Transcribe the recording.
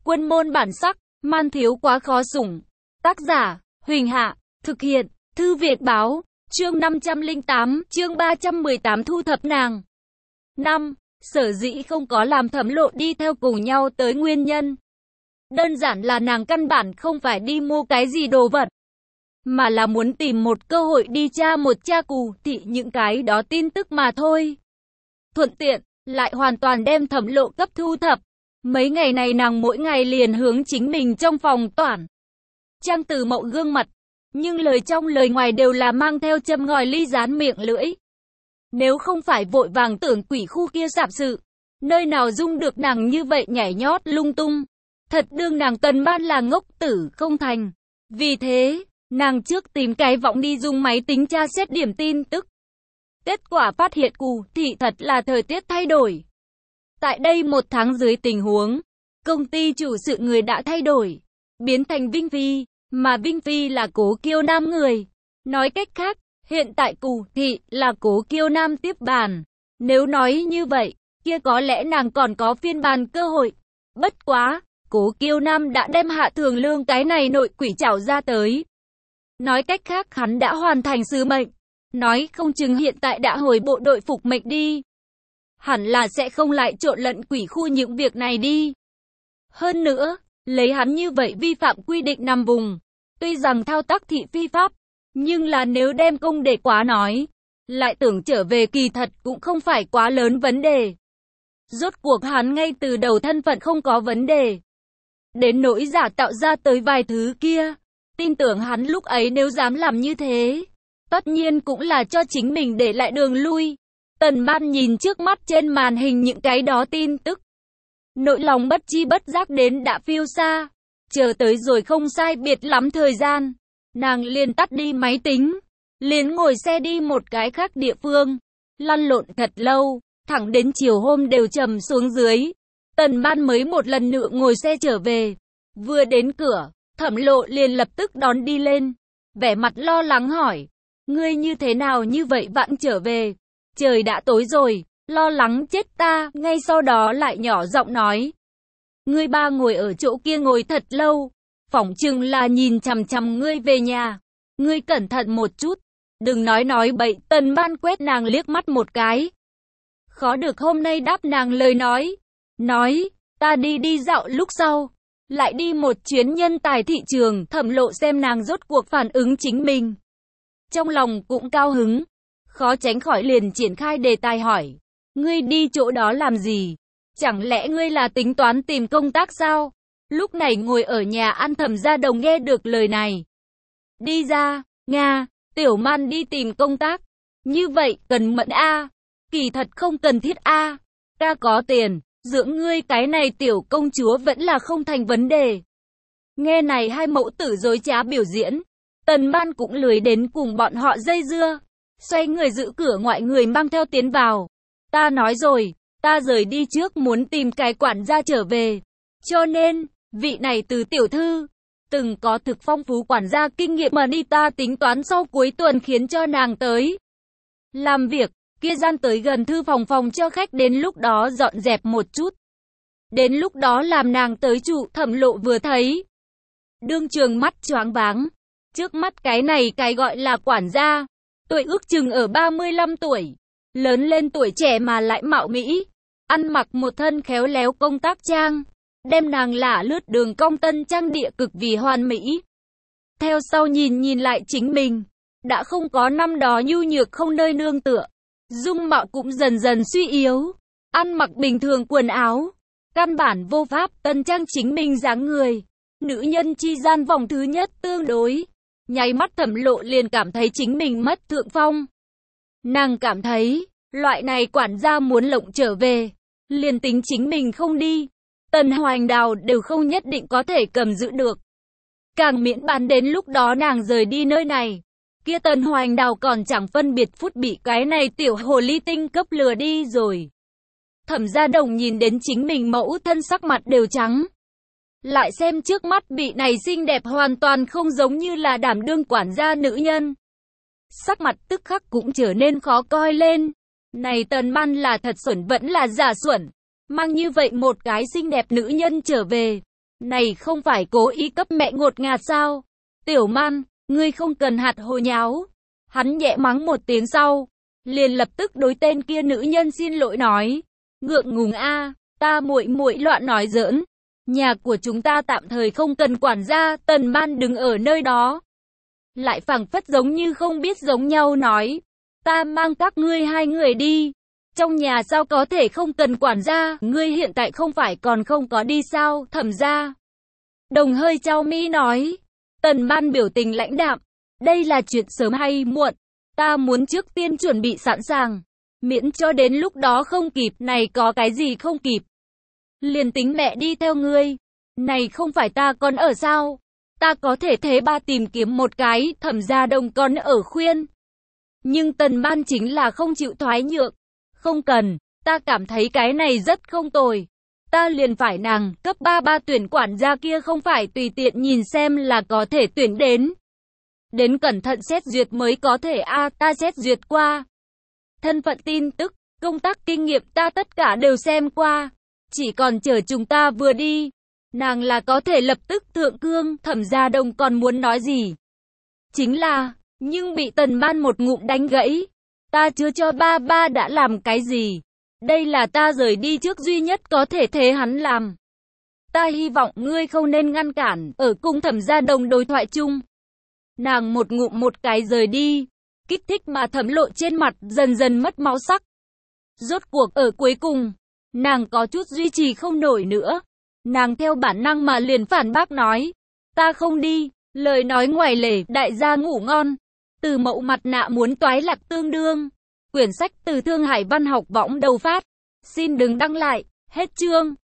Quân môn bản sắc, man thiếu quá khó sủng. Tác giả, Huỳnh Hạ, thực hiện, Thư viện báo, chương 508, chương 318 thu thập nàng. 5. Sở dĩ không có làm Thẩm Lộ đi theo cùng nhau tới nguyên nhân. Đơn giản là nàng căn bản không phải đi mua cái gì đồ vật, mà là muốn tìm một cơ hội đi tra cụ thị những cái đó tin tức mà thôi. Thuận tiện, lại hoàn toàn đem Thẩm Lộ cấp thu thập. Mấy ngày này nàng mỗi ngày liền hướng chính mình trong phòng toản trang từ mậu gương mặt, nhưng lời trong lời ngoài đều là mang theo châm ngòi ly gián miệng lưỡi. Nếu không phải vội vàng tưởng quỷ khu kia sạp sự, nơi nào dung được nàng như vậy nhảy nhót lung tung. Thật đương nàng Tần Ban là ngốc tử không thành. Vì thế, nàng trước tìm cái võng đi dùng máy tính tra xét điểm tin tức. Kết quả phát hiện cụ thị thật là thời tiết thay đổi. Tại đây 1 tháng dưới tình huống, công ty chủ sự người đã thay đổi, biến thành Vinh Phi, mà Vinh Phi là Cố Kiêu Nam người. Nói cách khác, hiện tại cụ thị là Cố Kiêu Nam tiếp bàn. Nếu nói như vậy, kia có lẽ nàng còn có phiên bàn cơ hội. Bất quá, Cố Kiêu Nam đã đem Hạ Thường Lương cái này nội quỷ trảo ra tới. Nói cách khác hắn đã hoàn thành sứ mệnh. Nói không chừng hiện tại đã hồi bộ đội phục mệnh đi. Hẳn là sẽ không lại trộn lẫn quỷ khu những việc này đi. Hơn nữa, lấy hắn như vậy vi phạm quy định 5 vùng. Tuy rằng thao tác thị phi pháp, nhưng là nếu đem công để quá nói, lại tưởng trở về kỳ thật cũng không phải quá lớn vấn đề. Rốt cuộc hắn ngay từ đầu thân phận không có vấn đề. Đến nỗi giả tạo ra tới vài thứ kia, tin tưởng hắn lúc ấy nếu dám làm như thế, tất nhiên cũng là cho chính mình để lại đường lui. Tần Ban nhìn trước mắt trên màn hình những cái đó tin tức. Nỗi lòng bất chi bất giác đến đã phiêu xa. Chờ tới rồi không sai biệt lắm thời gian. Nàng liền tắt đi máy tính. Liền ngồi xe đi một cái khác địa phương. Lăn lộn thật lâu. Thẳng đến chiều hôm đều trầm xuống dưới. Tần Ban mới một lần nữa ngồi xe trở về. Vừa đến cửa, Thẩm Lộ liền lập tức đón đi lên. Vẻ mặt lo lắng hỏi. Ngươi như thế nào như vậy vãn trở về? Trời đã tối rồi, lo lắng chết ta, ngay sau đó lại nhỏ giọng nói. Ngươi ba ngồi ở chỗ kia ngồi thật lâu, phỏng chừng là nhìn chằm chằm ngươi về nhà. Ngươi cẩn thận một chút, đừng nói bậy. Tần Ban quét nàng liếc mắt một cái. Khó được hôm nay đáp nàng lời nói, ta đi dạo lúc sau, lại đi một chuyến nhân tài thị trường. Thẩm Lộ xem nàng rốt cuộc phản ứng chính mình, trong lòng cũng cao hứng. Khó tránh khỏi liền triển khai đề tài hỏi. Ngươi đi chỗ đó làm gì? Chẳng lẽ ngươi là tính toán tìm công tác sao? Lúc này ngồi ở nhà ăn Thẩm Gia Đồng nghe được lời này. Đi ra, Nga, Tiểu Man đi tìm công tác. Như vậy, cần mẫn a? Kỳ thật không cần thiết a. Ta có tiền, dưỡng ngươi cái này tiểu công chúa vẫn là không thành vấn đề. Nghe này hai mẫu tử dối trá biểu diễn. Tần Ban cũng lười đến cùng bọn họ dây dưa. Xoay người giữ cửa ngoại người mang theo tiến vào. Ta nói rồi, ta rời đi trước muốn tìm cái quản gia trở về. Cho nên, vị này từ tiểu thư, từng có thực phong phú quản gia kinh nghiệm mà đi, ta tính toán sau cuối tuần khiến cho nàng tới làm việc, kia gian tới gần thư phòng cho khách, đến lúc đó dọn dẹp một chút. Đến lúc đó làm nàng tới trụ. Thẩm Lộ vừa thấy, đương trường mắt choáng váng. Trước mắt cái này cái gọi là quản gia, tuổi ước chừng ở 35 tuổi, lớn lên tuổi trẻ mà lại mạo mỹ, ăn mặc một thân khéo léo công tác trang, đem nàng lả lướt đường cong tân trang địa cực vì hoàn mỹ. Theo sau nhìn lại chính mình, đã không có năm đó nhu nhược không nơi nương tựa, dung mạo cũng dần dần suy yếu, ăn mặc bình thường quần áo, căn bản vô pháp tân trang chính mình dáng người. Nữ nhân chi gian vòng thứ nhất tương đối. Nháy mắt Thẩm Lộ liền cảm thấy chính mình mất thượng phong. Nàng cảm thấy, loại này quản gia muốn lộng trở về, liền tính chính mình không đi, Tần Hoành Đào đều không nhất định có thể cầm giữ được. Càng miễn bàn đến lúc đó nàng rời đi nơi này, kia Tần Hoành Đào còn chẳng phân biệt phút bị cái này tiểu hồ ly tinh cấp lừa đi rồi. Thẩm Gia Đồng nhìn đến chính mình mẫu thân sắc mặt đều trắng. Lại xem trước mắt vị này xinh đẹp hoàn toàn không giống như là đảm đương quản gia nữ nhân. Sắc mặt tức khắc cũng trở nên khó coi lên. Này Tần Ban là thật xuẩn vẫn là giả xuẩn. Mang như vậy một cái xinh đẹp nữ nhân trở về. Này không phải cố ý cấp mẹ ngột ngạt sao? Tiểu Man, ngươi không cần hạt hồ nháo. Hắn nhẹ mắng một tiếng sau, liền lập tức đối tên kia nữ nhân xin lỗi nói. Ngượng ngùng a, ta muội muội loạn nói giỡn. Nhà của chúng ta tạm thời không cần quản gia. Tần Man đứng ở nơi đó, lại phảng phất giống như không biết giống nhau nói. Ta mang các ngươi hai người đi. Trong nhà sao có thể không cần quản gia, ngươi hiện tại không phải còn không có đi sao, Thẩm gia. Đồng hơi chau mi nói. Tần Man biểu tình lãnh đạm. Đây là chuyện sớm hay muộn. Ta muốn trước tiên chuẩn bị sẵn sàng. Miễn cho đến lúc đó không kịp, này có cái gì không kịp. Liền tính mẹ đi theo ngươi. Này không phải ta còn ở sao? Ta có thể thế ba tìm kiếm một cái, Thẩm gia Đồng còn ở khuyên. Nhưng Tần Man chính là không chịu thoái nhượng. Không cần, ta cảm thấy cái này rất không tồi. Ta liền phải nàng, cấp 33 tuyển quản gia kia không phải tùy tiện nhìn xem là có thể tuyển đến. Đến cẩn thận xét duyệt mới có thể ta xét duyệt qua. Thân phận tin tức, công tác kinh nghiệm ta tất cả đều xem qua. Chỉ còn chờ chúng ta vừa đi. Nàng là có thể lập tức thượng cương, Thẩm gia Đồng còn muốn nói gì. Chính là, nhưng bị Tần Man một ngụm đánh gãy. Ta chưa cho ba ba đã làm cái gì. Đây là ta rời đi trước duy nhất có thể thế hắn làm. Ta hy vọng ngươi không nên ngăn cản, ở cùng Thẩm gia Đồng đối thoại chung. Nàng một ngụm một cái rời đi. Kích thích mà Thẩm Lộ trên mặt dần dần mất máu sắc. Rốt cuộc ở cuối cùng, nàng có chút duy trì không nổi nữa. Nàng theo bản năng mà liền phản bác nói. Ta không đi, lời nói ngoài lề, đại gia ngủ ngon. Từ Mậu mặt nạ muốn toái lạc tương đương. Quyển sách từ Thương Hải Văn học võng đầu phát. Xin đừng đăng lại, hết chương.